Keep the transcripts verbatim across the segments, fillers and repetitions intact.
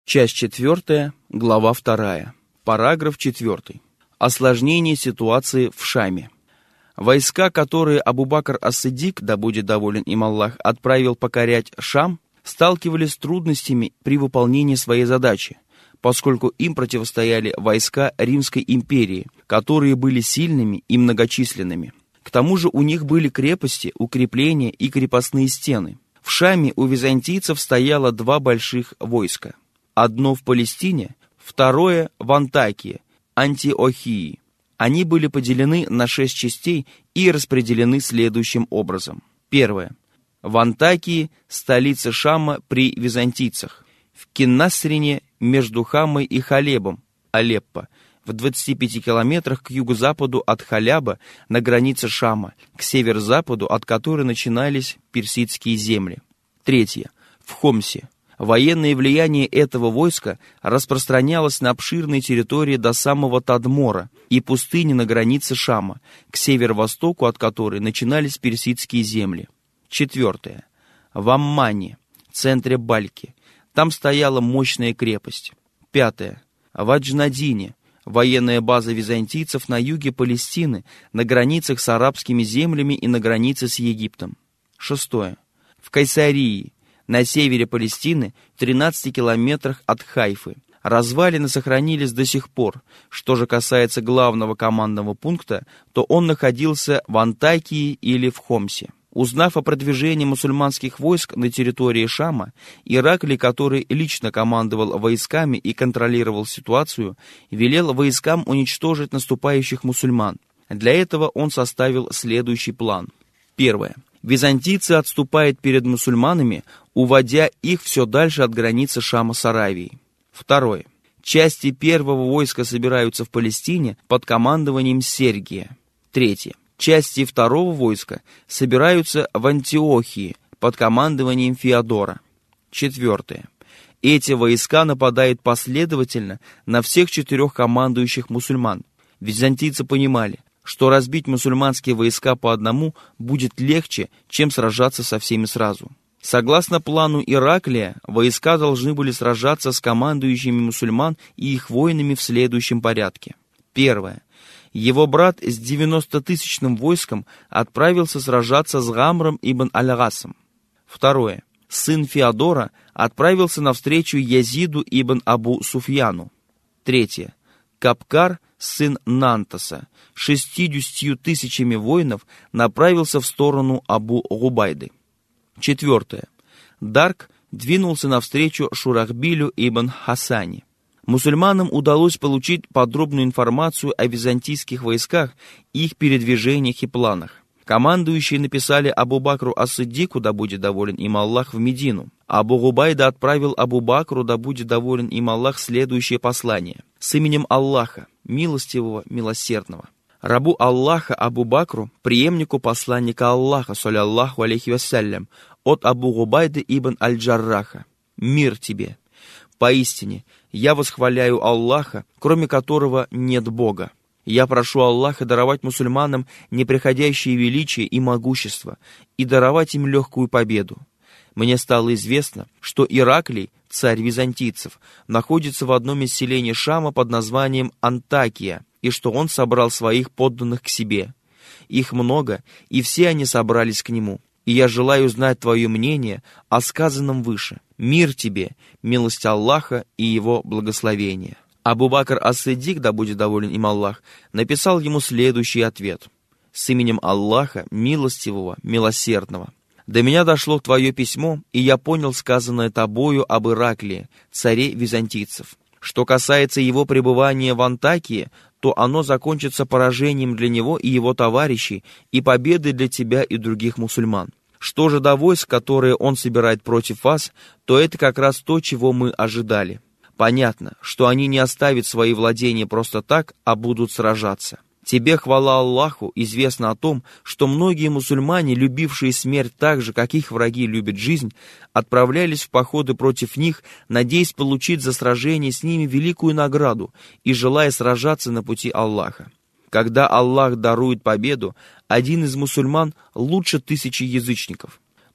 Часть четвертая, глава вторая, параграф четвертый. Осложнение ситуации в Шаме. Войска, которые Абу-Бакр ас-Сиддик, да будет доволен им Аллах, отправил покорять Шам, сталкивались с трудностями при выполнении своей задачи, поскольку им противостояли войска Римской империи, которые были сильными и многочисленными. К тому же у них были крепости, укрепления и крепостные стены. В Шаме у византийцев стояло два больших войска. Одно в Палестине, второе в Антакии, Антиохии. Они были поделены на шесть частей и распределены следующим образом. Первое. В Антакии, столица Шама при византийцах. В Киннасрине между Хамой и Халебом, Алеппо, в двадцати пяти километрах к юго-западу от Халяба на границе Шама, к северо-западу от которой начинались персидские земли. Третье. В Хомсе. Военное влияние этого войска распространялось на обширные территории до самого Тадмора и пустыни на границе Шама, к северо-востоку от которой начинались персидские земли. Четвертое. В Аммане, центре Бальки. Там стояла мощная крепость. Пятое. В Аджнадине, военная база византийцев на юге Палестины, на границах с арабскими землями и на границе с Египтом. Шестое. В Кайсарии, на севере Палестины, в тринадцати километрах от Хайфы. Развалины сохранились до сих пор. Что же касается главного командного пункта, то он находился в Антакии или в Хомсе. Узнав о продвижении мусульманских войск на территории Шама, Ираклий, который лично командовал войсками и контролировал ситуацию, велел войскам уничтожить наступающих мусульман. Для этого он составил следующий план. Первое. Византийцы отступают перед мусульманами, уводя их все дальше от границы Шама с Аравией. Второе. Части первого войска собираются в Палестине под командованием Сергия. Третье. Части второго войска собираются в Антиохии под командованием Феодора. Четвертое. Эти войска нападают последовательно на всех четырех командующих мусульман. Византийцы понимали, что разбить мусульманские войска по одному будет легче, чем сражаться со всеми сразу. Согласно плану Ираклия, войска должны были сражаться с командующими мусульман и их воинами в следующем порядке. Первое. Его брат с девяностотысячным войском отправился сражаться с Гамром ибн Аль-Гасом. Второе. Сын Феодора отправился навстречу Язиду ибн Абу Суфьяну. Третье. Капкар, сын Нантаса, шестьюдесятью тысячами воинов направился в сторону Абу Губайды. Четвертое. Дарк двинулся навстречу Шурахбилю ибн Хасане. Мусульманам удалось получить подробную информацию о византийских войсках, их передвижениях и планах. Командующие написали Абу-Бакру ас-Сиддику, да будет доволен им Аллах, в Медину. Абу Губайда отправил Абу-Бакру, да будет доволен им Аллах, следующее послание. С именем Аллаха, милостивого, милосердного. Рабу Аллаха Абу-Бакру, преемнику посланника Аллаха, саллаллаху алейхи вассалям, от Абу Губайды ибн Аль-Джарраха. Мир тебе! Поистине, я восхваляю Аллаха, кроме которого нет Бога. Я прошу Аллаха даровать мусульманам неприходящее величие и могущество и даровать им легкую победу. Мне стало известно, что Ираклий, царь византийцев, находится в одном из селений Шама под названием Антакия, и что он собрал своих подданных к себе. Их много, и все они собрались к нему. И я желаю знать твое мнение о сказанном выше. Мир тебе, милость Аллаха и его благословение. Абу-Бакр ас-Сиддик, да будет доволен им Аллах, написал ему следующий ответ. С именем Аллаха, милостивого, милосердного. До меня дошло твое письмо, и я понял сказанное тобою об Ираклии, царе византийцев. Что касается его пребывания в Антакии, то оно закончится поражением для него и его товарищей и победой для тебя и других мусульман. Что же до войск, которые он собирает против вас, то это как раз то, чего мы ожидали. Понятно, что они не оставят свои владения просто так, а будут сражаться. Тебе, хвала Аллаху, известно о том, что многие мусульмане, любившие смерть так же, как их враги любят жизнь, отправлялись в походы против них, надеясь получить за сражение с ними великую награду и желая сражаться на пути Аллаха. Когда Аллах дарует победу, один из мусульман лучше тысячи язычников.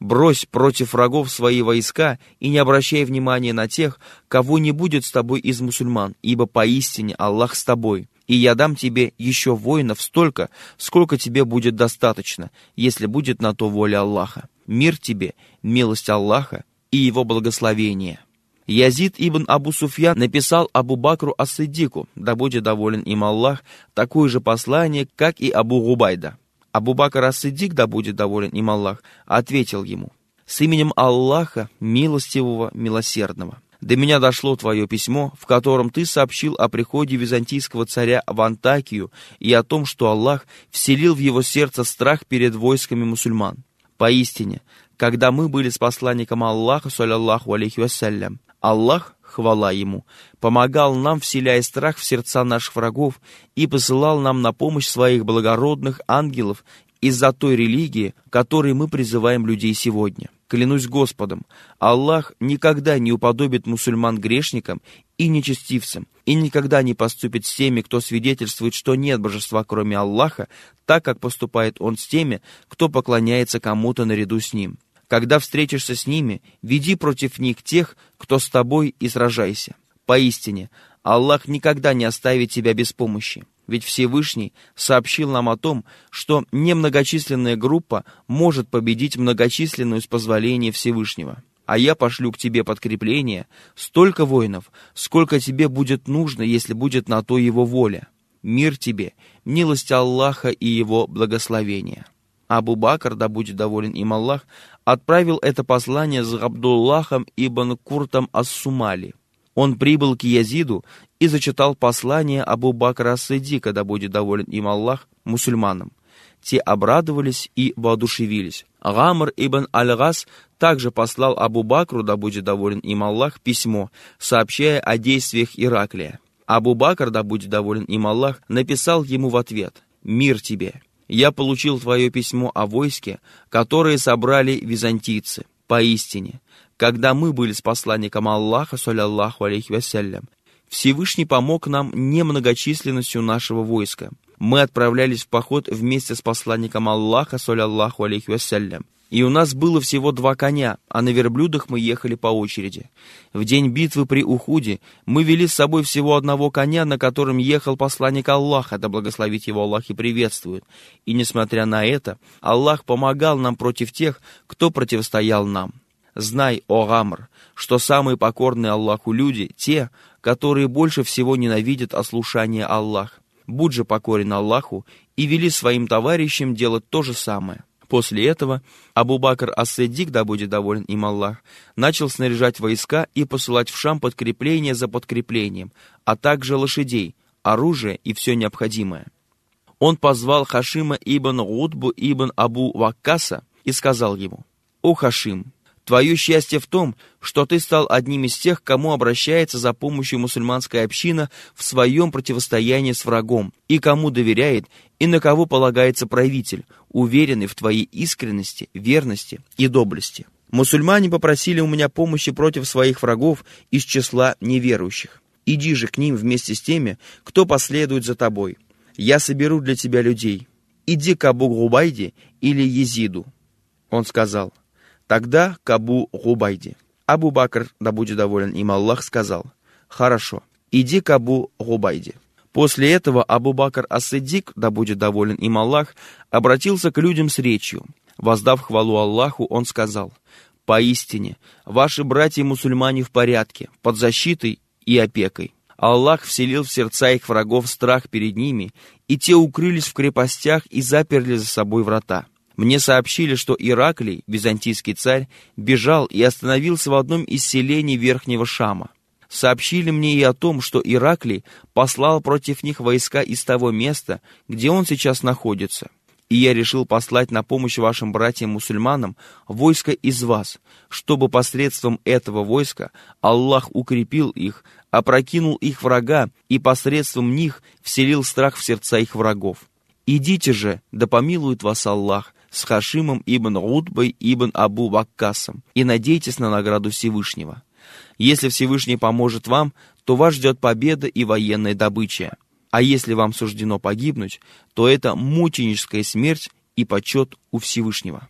брось против врагов свои войска и не обращай внимания на тех, кого не будет с тобой из мусульман, ибо поистине Аллах с тобой. И я дам тебе еще воинов столько, сколько тебе будет достаточно, если будет на то воля Аллаха. Мир тебе, милость Аллаха и его благословение». Язид ибн Абу Суфьян написал Абу Бакру ас-Сиддику, да будет доволен им Аллах, такое же послание, как и Абу Губайда. Абу Бакр ас-Сиддик, да будет доволен им Аллах, ответил ему: «С именем Аллаха, милостивого, милосердного. До меня дошло твое письмо, в котором ты сообщил о приходе византийского царя в Антакию и о том, что Аллах вселил в его сердце страх перед войсками мусульман. Поистине, когда мы были с посланником Аллаха, саллаллаху алейхи вассалям, Аллах, хвала ему, помогал нам, вселяя страх в сердца наших врагов и посылал нам на помощь своих благородных ангелов из-за той религии, которой мы призываем людей сегодня. Клянусь Господом, Аллах никогда не уподобит мусульман грешникам и нечестивцам, и никогда не поступит с теми, кто свидетельствует, что нет божества, кроме Аллаха, так как поступает Он с теми, кто поклоняется кому-то наряду с Ним. Когда встретишься с ними, веди против них тех, кто с тобой, и сражайся. Поистине, Аллах никогда не оставит тебя без помощи. Ведь Всевышний сообщил нам о том, что немногочисленная группа может победить многочисленную с позволения Всевышнего. А я пошлю к тебе подкрепление, столько воинов, сколько тебе будет нужно, если будет на то его воля. Мир тебе, милость Аллаха и его благословение». Абу Бакр, да будет доволен им Аллах, отправил это послание с Абдуллахом ибн Куртом ас-Сумали. Он прибыл к Язиду и зачитал послание Абу Бакра ас-Сиддика, да будет доволен им Аллах, мусульманам. Те обрадовались и воодушевились. Гамр ибн Аль-Гас также послал Абу Бакру, да будет доволен им Аллах, письмо, сообщая о действиях Ираклия. Абу Бакр, да будет доволен им Аллах, написал ему в ответ: «Мир тебе! Я получил твое письмо о войске, которое собрали византийцы. Поистине, когда мы были с посланником Аллаха, саллаллаху алейхи вассалям, Всевышний помог нам немногочисленностью нашего войска. Мы отправлялись в поход вместе с посланником Аллаха, саллаллаху алейхи вассалям. И у нас было всего два коня, а на верблюдах мы ехали по очереди. В день битвы при Ухуде мы вели с собой всего одного коня, на котором ехал посланник Аллаха, да благословит его Аллах и приветствует. И несмотря на это, Аллах помогал нам против тех, кто противостоял нам. Знай, о Гамр, что самые покорные Аллаху люди — те, которые больше всего ненавидят ослушание Аллаха. Будь же покорен Аллаху и вели своим товарищам делать то же самое». После этого Абу Бакр ас-Сиддик, да будет доволен им Аллах, начал снаряжать войска и посылать в Шам подкрепление за подкреплением, а также лошадей, оружие и все необходимое. Он позвал Хашима ибн Утбу ибн Абу Ваккаса и сказал ему: «О Хашим, твое счастье в том, что ты стал одним из тех, к кому обращается за помощью мусульманская община в своем противостоянии с врагом, и кому доверяет, и на кого полагается правитель, уверенный в твоей искренности, верности и доблести. Мусульмане попросили у меня помощи против своих врагов из числа неверующих. Иди же к ним вместе с теми, кто последует за тобой. Я соберу для тебя людей. Иди к Абу Губайде или Езиду». Он сказал: «Тогда к Абу Губайде». Абу Бакр, да будет доволен им Аллах, сказал: «Хорошо, иди к Абу Губайде». После этого Абу Бакр ас-Сиддик, да будет доволен им Аллах, обратился к людям с речью. Воздав хвалу Аллаху, он сказал: «Поистине, ваши братья-мусульмане в порядке, под защитой и опекой. Аллах вселил в сердца их врагов страх перед ними, и те укрылись в крепостях и заперли за собой врата. Мне сообщили, что Ираклий, византийский царь, бежал и остановился в одном из селений Верхнего Шама. Сообщили мне и о том, что Ираклий послал против них войска из того места, где он сейчас находится. И я решил послать на помощь вашим братьям-мусульманам войско из вас, чтобы посредством этого войска Аллах укрепил их, опрокинул их врага и посредством них вселил страх в сердца их врагов. Идите же, да помилует вас Аллах, с Хашимом ибн Утбой ибн Абу Ваккасом, и надейтесь на награду Всевышнего. Если Всевышний поможет вам, то вас ждет победа и военная добыча. А если вам суждено погибнуть, то это мученическая смерть и почет у Всевышнего».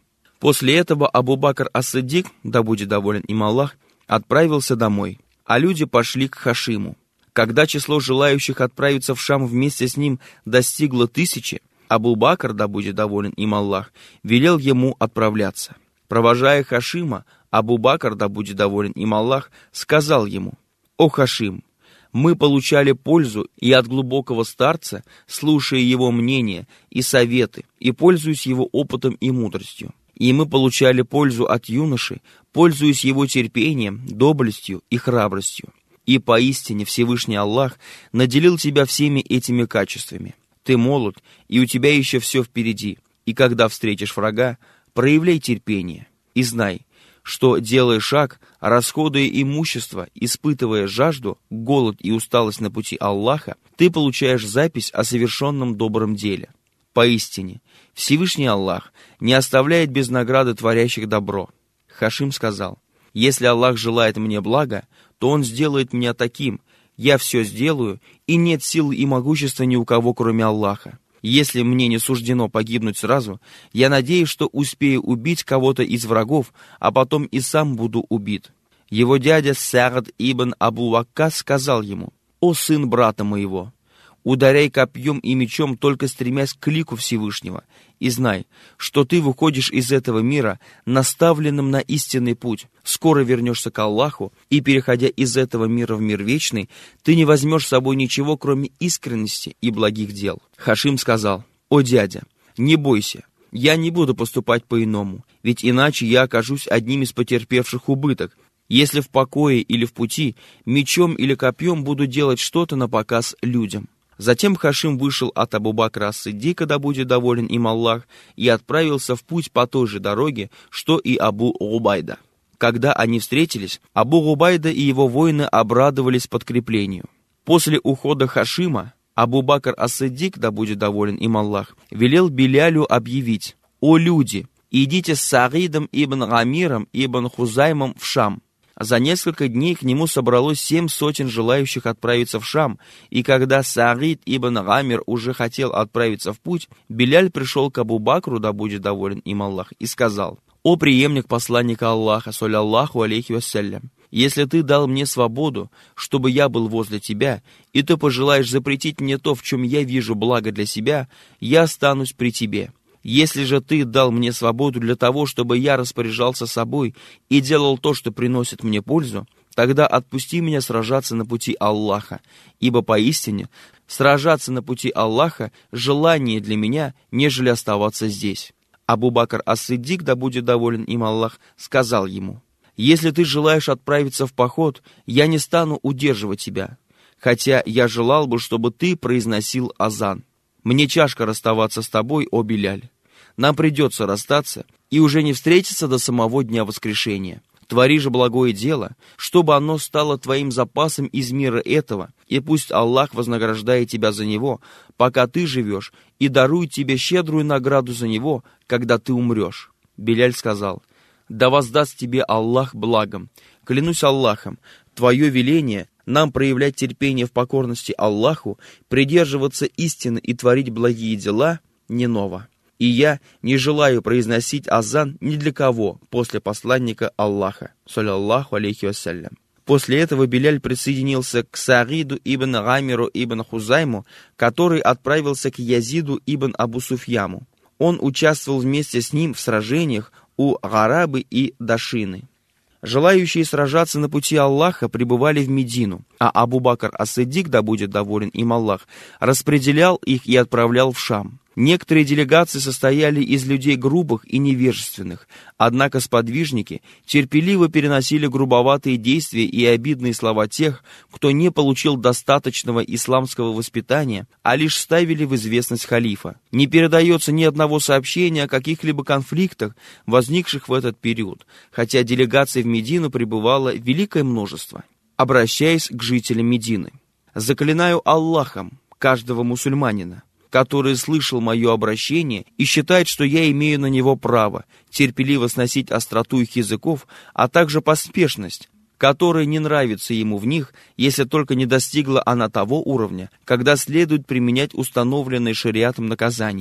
После этого Абу-Бакр ас-Сиддик, да будет доволен им Аллах, отправился домой, а люди пошли к Хашиму. Когда число желающих отправиться в Шам вместе с ним достигло тысячи, Абу-Бакр, да будет доволен им Аллах, велел ему отправляться. Провожая Хашима, Абу-Бакр, да будет доволен им Аллах, сказал ему: «О Хашим, мы получали пользу и от глубокого старца, слушая его мнения и советы, и пользуясь его опытом и мудростью. И мы получали пользу от юноши, пользуясь его терпением, доблестью и храбростью. И поистине Всевышний Аллах наделил тебя всеми этими качествами. Ты молод, и у тебя еще все впереди, и когда встретишь врага, проявляй терпение. И знай, что, делая шаг, расходуя имущество, испытывая жажду, голод и усталость на пути Аллаха, ты получаешь запись о совершенном добром деле. Поистине, Всевышний Аллах не оставляет без награды творящих добро». Хашим сказал: «Если Аллах желает мне блага, то Он сделает меня таким, я все сделаю, и нет силы и могущества ни у кого, кроме Аллаха. Если мне не суждено погибнуть сразу, я надеюсь, что успею убить кого-то из врагов, а потом и сам буду убит». Его дядя Саад ибн Абу Ваккас сказал ему: «О сын брата моего, ударяй копьем и мечом, только стремясь к лику Всевышнего, и знай, что ты выходишь из этого мира наставленным на истинный путь. Скоро вернешься к Аллаху, и, переходя из этого мира в мир вечный, ты не возьмешь с собой ничего, кроме искренности и благих дел». Хашим сказал: «О дядя, не бойся, я не буду поступать по-иному, ведь иначе я окажусь одним из потерпевших убыток. Если в покое или в пути, мечом или копьем буду делать что-то на показ людям». Затем Хашим вышел от Абу-Бакра ас-Сиддика, да будет доволен им Аллах, и отправился в путь по той же дороге, что и Абу-Убайда. Когда они встретились, Абу-Убайда и его воины обрадовались подкреплению. После ухода Хашима, Абу-Бакр ас-Сиддик, да будет доволен им Аллах, велел Билялю объявить: «О люди, идите с Саидом ибн Гамиром ибн Хузаймом в Шам». За несколько дней к нему собралось семь сотен желающих отправиться в Шам, и когда Саид ибн Гамир уже хотел отправиться в путь, Биляль пришел к Абу-Бакру, да будет доволен им Аллах, и сказал: «О преемник посланника Аллаха, саллаллаху алейхи вассалям, если ты дал мне свободу, чтобы я был возле тебя, и ты пожелаешь запретить мне то, в чем я вижу благо для себя, я останусь при тебе. Если же ты дал мне свободу для того, чтобы я распоряжался собой и делал то, что приносит мне пользу, тогда отпусти меня сражаться на пути Аллаха, ибо поистине сражаться на пути Аллаха желание для меня, нежели оставаться здесь». Абу-Бакр ас-Сиддик, да будет доволен им Аллах, сказал ему: «Если ты желаешь отправиться в поход, я не стану удерживать тебя, хотя я желал бы, чтобы ты произносил азан. Мне тяжко расставаться с тобой, о Биляль. Нам придется расстаться и уже не встретиться до самого дня воскрешения. Твори же благое дело, чтобы оно стало твоим запасом из мира этого, и пусть Аллах вознаграждает тебя за него, пока ты живешь, и дарует тебе щедрую награду за него, когда ты умрешь». Биляль сказал: «Да воздаст тебе Аллах благом. Клянусь Аллахом, твое веление нам проявлять терпение в покорности Аллаху, придерживаться истины и творить благие дела не ново. И я не желаю произносить азан ни для кого после посланника Аллаха, саллаллаху алейхи вассалям». После этого Биляль присоединился к Саиду ибн Гамиру ибн Хузайму, который отправился к Язиду ибн Абу Суфьяму. Он участвовал вместе с ним в сражениях у Гарабы и Дашины. Желающие сражаться на пути Аллаха прибывали в Медину, а Абу-Бакр ас-Сиддик, да будет доволен им Аллах, распределял их и отправлял в Шам. Некоторые делегации состояли из людей грубых и невежественных, однако сподвижники терпеливо переносили грубоватые действия и обидные слова тех, кто не получил достаточного исламского воспитания, а лишь ставили в известность халифа. Не передается ни одного сообщения о каких-либо конфликтах, возникших в этот период, хотя делегаций в Медину прибывало великое множество. Обращаясь к жителям Медины: «Заклинаю Аллахом каждого мусульманина, который слышал мое обращение и считает, что я имею на него право терпеливо сносить остроту их языков, а также поспешность, которая не нравится ему в них, если только не достигла она того уровня, когда следует применять установленное шариатом наказание.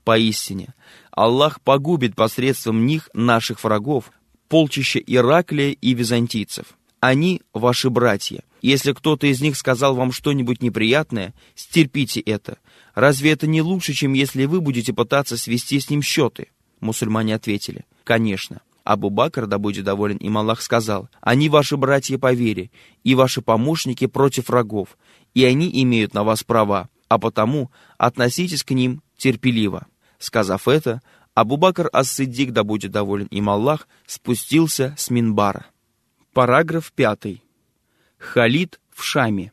Поистине, Аллах погубит посредством них наших врагов, полчища Ираклия и византийцев. Они ваши братья. Если кто-то из них сказал вам что-нибудь неприятное, стерпите это. Разве это не лучше, чем если вы будете пытаться свести с ним счеты? Мусульмане ответили: конечно. Абу Бакр, да будет доволен им Аллах, сказал: они ваши братья по вере и ваши помощники против врагов, и они имеют на вас права, а потому относитесь к ним терпеливо. Сказав это, Абу Бакр ас-Сиддик, да будет доволен им Аллах, спустился с минбара. Параграф пятый. Халид в Шаме.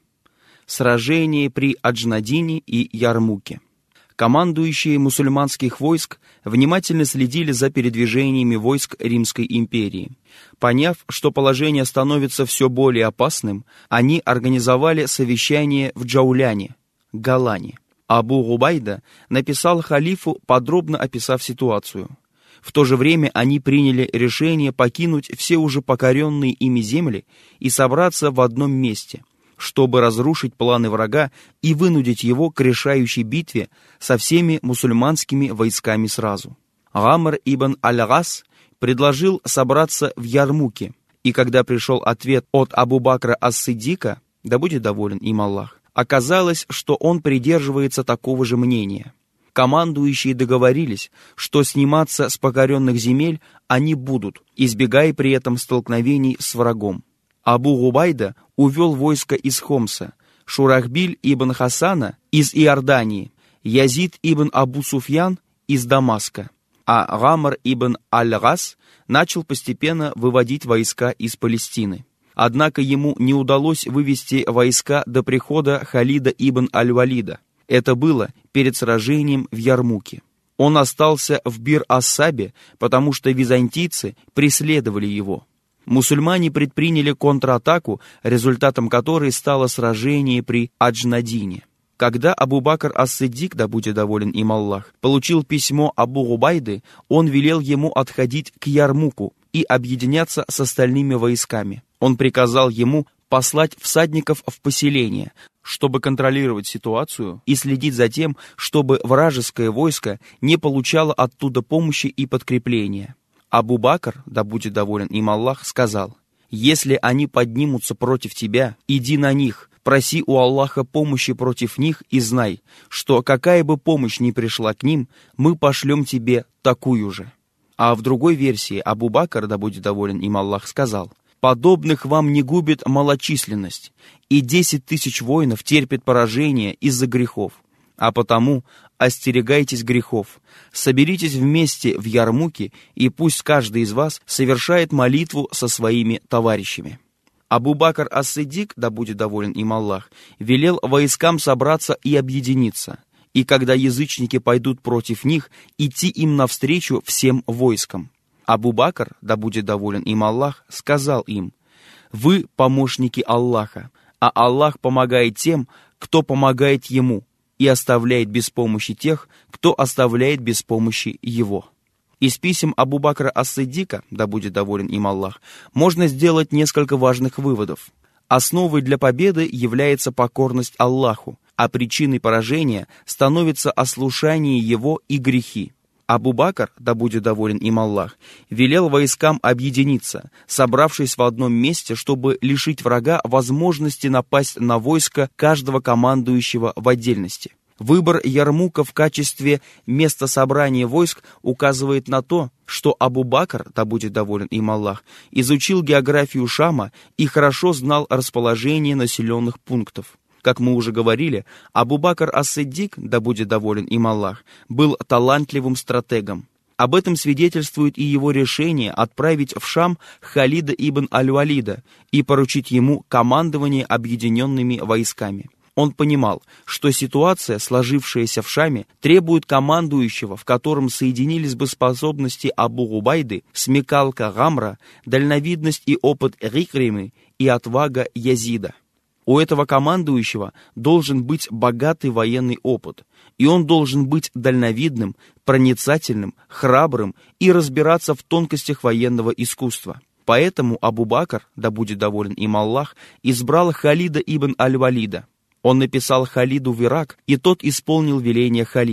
Сражение при Аджнадине и Ярмуке. Командующие мусульманских войск внимательно следили за передвижениями войск Римской империи. Поняв, что положение становится все более опасным, они организовали совещание в Джауляне, Галане. Абу Губайда написал халифу, подробно описав ситуацию. В то же время они приняли решение покинуть все уже покоренные ими земли и собраться в одном месте, чтобы разрушить планы врага и вынудить его к решающей битве со всеми мусульманскими войсками сразу. Амр ибн аль-Гас предложил собраться в Ярмуке, и когда пришел ответ от Абу Бакра ас-Сиддика, да будет доволен им Аллах, оказалось, что он придерживается такого же мнения. Командующие договорились, что сниматься с покоренных земель они будут, избегая при этом столкновений с врагом. Абу Губайда увел войско из Хомса, Шурахбиль ибн Хасана из Иордании, Язид ибн Абу Суфьян из Дамаска, а Гамр ибн аль-Гас начал постепенно выводить войска из Палестины. Однако ему не удалось вывести войска до прихода Халида ибн аль-Валида. Это было перед сражением в Ярмуке. Он остался в Бир-ас-Сабе, потому что византийцы преследовали его. Мусульмане предприняли контратаку, результатом которой стало сражение при Аджнадине. Когда Абу Бакр ас-Сиддик, да будет доволен им Аллах, получил письмо Абу Губайды, он велел ему отходить к Ярмуку и объединяться с остальными войсками. Он приказал ему послать всадников в поселение, чтобы контролировать ситуацию и следить за тем, чтобы вражеское войско не получало оттуда помощи и подкрепления. Абу Бакр, да будет доволен им Аллах, сказал: «Если они поднимутся против тебя, иди на них, проси у Аллаха помощи против них и знай, что какая бы помощь ни пришла к ним, мы пошлем тебе такую же». А в другой версии Абу Бакр, да будет доволен им Аллах, сказал: «Подобных вам не губит малочисленность, и десять тысяч воинов терпят поражение из-за грехов. А потому остерегайтесь грехов, соберитесь вместе в Ярмуке, и пусть каждый из вас совершает молитву со своими товарищами». Абу Бакр ас-Сиддик, да будет доволен им Аллах, велел войскам собраться и объединиться, и когда язычники пойдут против них, идти им навстречу всем войскам. Абу Бакр, да будет доволен им Аллах, сказал им: «Вы помощники Аллаха, а Аллах помогает тем, кто помогает Ему, и оставляет без помощи тех, кто оставляет без помощи Его». Из писем Абу Бакра ас-Сиддика, да будет доволен им Аллах, можно сделать несколько важных выводов. Основой для победы является покорность Аллаху, а причиной поражения становится ослушание Его и грехи. Абу Бакр, да будет доволен им Аллах, велел войскам объединиться, собравшись в одном месте, чтобы лишить врага возможности напасть на войско каждого командующего в отдельности. Выбор Ярмука в качестве места собрания войск указывает на то, что Абу Бакр, да будет доволен им Аллах, изучил географию Шама и хорошо знал расположение населенных пунктов. Как мы уже говорили, Абу Бакр ас-Сиддик, да будет доволен им Аллах, был талантливым стратегом. Об этом свидетельствует и его решение отправить в Шам Халида ибн аль-Валида и поручить ему командование объединенными войсками. Он понимал, что ситуация, сложившаяся в Шаме, требует командующего, в котором соединились бы способности Абу Губайды, смекалка Гамра, дальновидность и опыт Рикримы и отвага Язида. У этого командующего должен быть богатый военный опыт, и он должен быть дальновидным, проницательным, храбрым и разбираться в тонкостях военного искусства. Поэтому Абу Бакр, да будет доволен им Аллах, избрал Халида ибн аль-Валида. Он написал Халиду в Ирак, и тот исполнил веление халифа.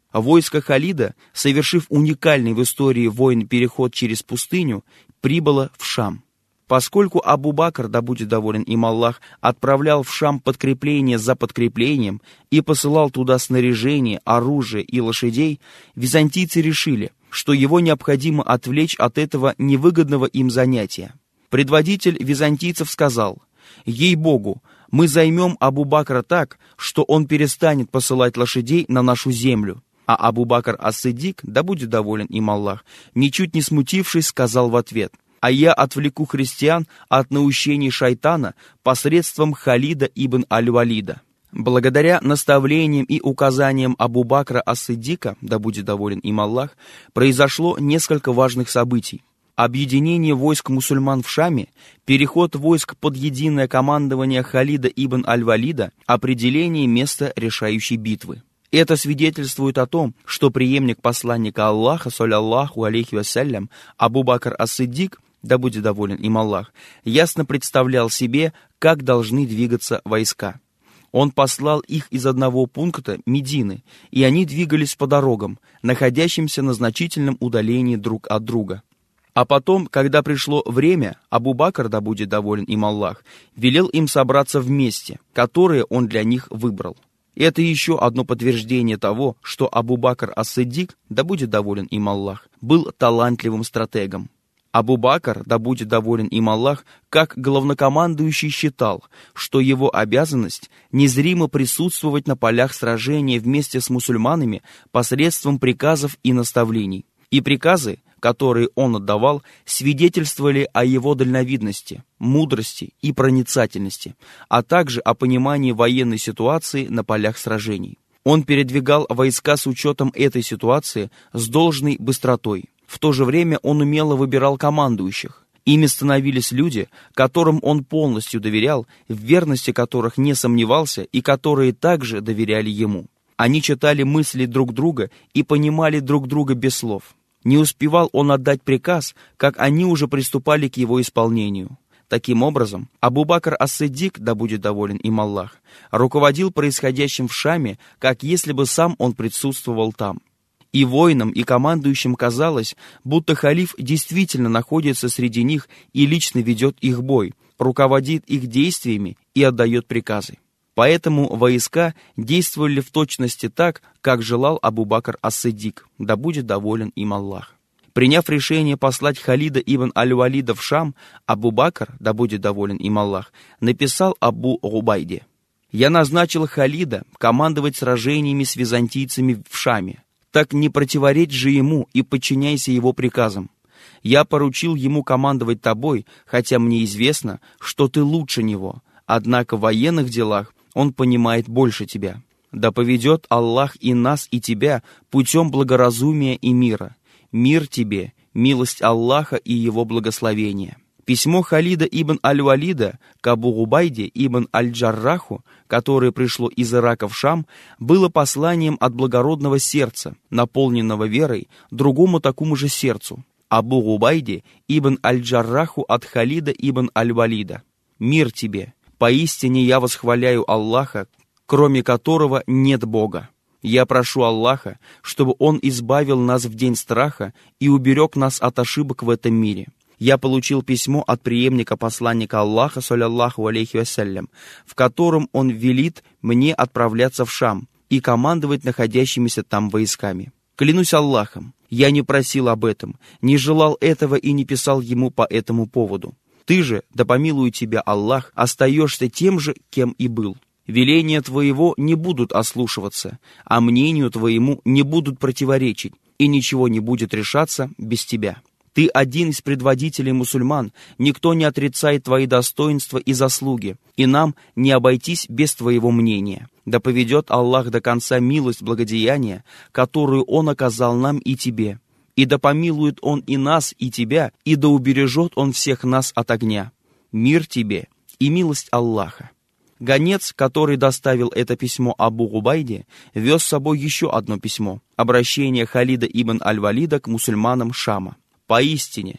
Войско Халида, совершив уникальный в истории войн переход через пустыню, прибыло в Шам. Поскольку Абу-Бакр, да будет доволен им Аллах, отправлял в Шам подкрепление за подкреплением и посылал туда снаряжение, оружие и лошадей, византийцы решили, что его необходимо отвлечь от этого невыгодного им занятия. Предводитель византийцев сказал: «Ей-богу, мы займем Абу-Бакра так, что он перестанет посылать лошадей на нашу землю». А Абу-Бакр ас-Сиддик, да будет доволен им Аллах, ничуть не смутившись, сказал в ответ: «А я отвлеку христиан от наущений шайтана посредством Халида ибн аль-Валида». Благодаря наставлениям и указаниям Абу-Бакра ас-Сиддика, да будет доволен им Аллах, произошло несколько важных событий. Объединение войск мусульман в Шаме, переход войск под единое командование Халида ибн аль-Валида, определение места решающей битвы. Это свидетельствует о том, что преемник посланника Аллаха, саллаллаху алейхи вассалям, Абу-Бакр ас-Сиддик, да будет доволен им Аллах, ясно представлял себе, как должны двигаться войска. Он послал их из одного пункта, Медины, и они двигались по дорогам, находящимся на значительном удалении друг от друга. А потом, когда пришло время, Абу-Бакр, да будет доволен им Аллах, велел им собраться вместе, которое он для них выбрал. Это еще одно подтверждение того, что Абу-Бакр ас-Сиддик, да будет доволен им Аллах, был талантливым стратегом. Абу-Бакр, да будет доволен им Аллах, как главнокомандующий считал, что его обязанность незримо присутствовать на полях сражения вместе с мусульманами посредством приказов и наставлений. И приказы, которые он отдавал, свидетельствовали о его дальновидности, мудрости и проницательности, а также о понимании военной ситуации на полях сражений. Он передвигал войска с учетом этой ситуации с должной быстротой. В то же время он умело выбирал командующих. Ими становились люди, которым он полностью доверял, в верности которых не сомневался и которые также доверяли ему. Они читали мысли друг друга и понимали друг друга без слов. Не успевал он отдать приказ, как они уже приступали к его исполнению. Таким образом, Абу-Бакр ас-Сиддик, да будет доволен им Аллах, руководил происходящим в Шаме, как если бы сам он присутствовал там. И воинам, и командующим казалось, будто халиф действительно находится среди них и лично ведет их бой, руководит их действиями и отдает приказы. Поэтому войска действовали в точности так, как желал Абу-Бакр ас-Сиддик, да будет доволен им Аллах. Приняв решение послать Халида ибн аль-Валида в Шам, Абу-Бакр, да будет доволен им Аллах, написал Абу-Убайде: «Я назначил Халида командовать сражениями с византийцами в Шаме. Так не противоречь же ему и подчиняйся его приказам. Я поручил ему командовать тобой, хотя мне известно, что ты лучше него, однако в военных делах он понимает больше тебя. Да поведет Аллах и нас, и тебя путем благоразумия и мира. Мир тебе, милость Аллаха и его благословение». Письмо Халида ибн аль-Валида к Абу-Убайде ибн аль-Джарраху, которое пришло из Ирака в Шам, было посланием от благородного сердца, наполненного верой, другому такому же сердцу, Абу-Убайде ибн аль-Джарраху от Халида ибн аль-Валида. «Мир тебе! Поистине я восхваляю Аллаха, кроме которого нет Бога. Я прошу Аллаха, чтобы Он избавил нас в день страха и уберег нас от ошибок в этом мире. Я получил письмо от преемника посланника Аллаха, саллаллаху алейхи вассалям, в котором он велит мне отправляться в Шам и командовать находящимися там войсками. Клянусь Аллахом, я не просил об этом, не желал этого и не писал ему по этому поводу. Ты же, да помилует тебя Аллах, остаешься тем же, кем и был. Веления твоего не будут ослушиваться, а мнению твоему не будут противоречить, и ничего не будет решаться без тебя. Ты один из предводителей мусульман, никто не отрицает твои достоинства и заслуги, и нам не обойтись без твоего мнения. Да поведет Аллах до конца милость благодеяния, которую Он оказал нам и тебе. И да помилует Он и нас, и тебя, и да убережет Он всех нас от огня. Мир тебе и милость Аллаха». Гонец, который доставил это письмо Абу-Убайде, вез с собой еще одно письмо, обращение Халида ибн аль-Валида к мусульманам Шама. «Поистине,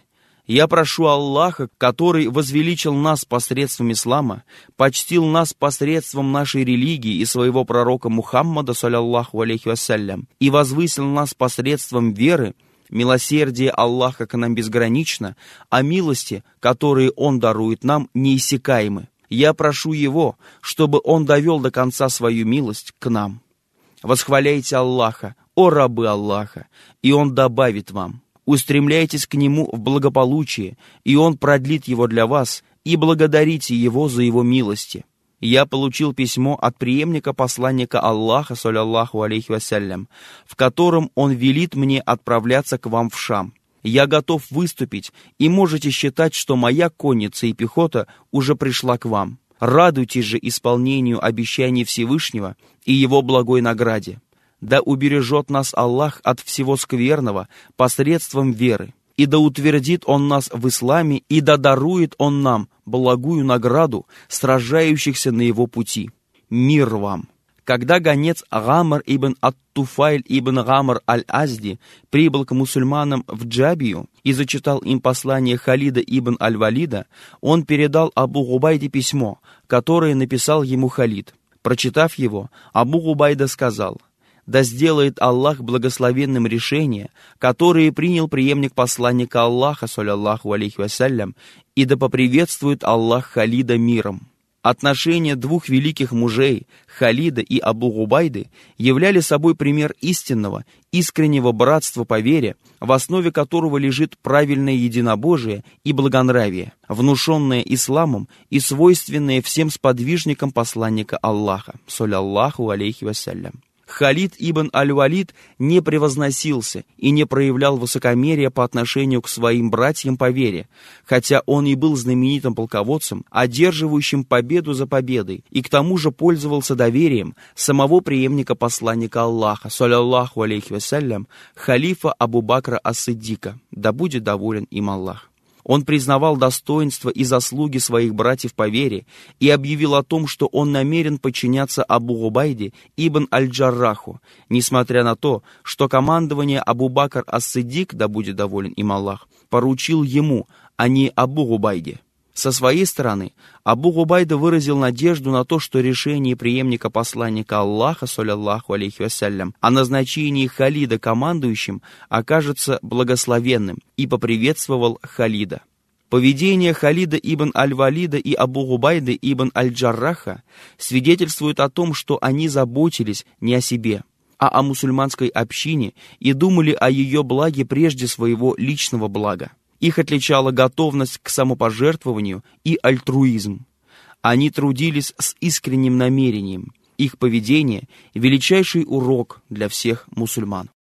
Я прошу Аллаха, который возвеличил нас посредством ислама, почтил нас посредством нашей религии и своего пророка Мухаммада, саллаллаху алейхи вассалям, и возвысил нас посредством веры, милосердие Аллаха к нам безгранично, а милости, которые Он дарует нам, неиссякаемы. Я прошу Его, чтобы Он довел до конца свою милость к нам. Восхваляйте Аллаха, о рабы Аллаха, и Он добавит вам. Устремляйтесь к Нему в благополучие, и Он продлит его для вас, и благодарите Его за Его милости. Я получил письмо от преемника посланника Аллаха, саллаллаху алейхи вассалям, в котором он велит мне отправляться к вам в Шам. Я готов выступить, и можете считать, что моя конница и пехота уже пришла к вам. Радуйтесь же исполнению обещаний Всевышнего и Его благой награде. Да убережет нас Аллах от всего скверного посредством веры, и да утвердит Он нас в исламе, и да дарует Он нам благую награду сражающихся на Его пути. Мир вам! Когда гонец Гамр ибн ат-Туфайль ибн Гамр аль-Азди прибыл к мусульманам в Джабию и зачитал им послание Халида ибн аль-Валида, он передал Абу Губайде письмо, которое написал ему Халид. Прочитав его, Абу Губайда сказал: «Да сделает Аллах благословенным решение, которое принял преемник посланника Аллаха, саллаллаху алейхи вассалям, и да поприветствует Аллах Халида миром». Отношения двух великих мужей, Халида и Абу Губайды, являли собой пример истинного, искреннего братства по вере, в основе которого лежит правильное единобожие и благонравие, внушенное исламом и свойственное всем сподвижникам посланника Аллаха, саллаллаху алейхи вассалям. Халид ибн аль-Валид не превозносился и не проявлял высокомерия по отношению к своим братьям по вере, хотя он и был знаменитым полководцем, одерживающим победу за победой, и к тому же пользовался доверием самого преемника посланника Аллаха, саллаллаху алейхи вассалям, халифа Абу Бакра ас-Сиддика, да будет доволен им Аллах. Он признавал достоинства и заслуги своих братьев по вере и объявил о том, что он намерен подчиняться Абу Губайде ибн аль-Джарраху, несмотря на то, что командование Абу Бакр ас-Сиддик, да будет доволен им Аллах, поручил ему, а не Абу Губайде. Со своей стороны, Абу Губайда выразил надежду на то, что решение преемника посланника Аллаха, саллаллаху алейхи вассалям, о назначении Халида командующим окажется благословенным, и поприветствовал Халида. Поведение Халида ибн аль-Валида и Абу Губайды ибн аль-Джарраха свидетельствует о том, что они заботились не о себе, а о мусульманской общине и думали о ее благе прежде своего личного блага. Их отличала готовность к самопожертвованию и альтруизм. Они трудились с искренним намерением. Их поведение – величайший урок для всех мусульман.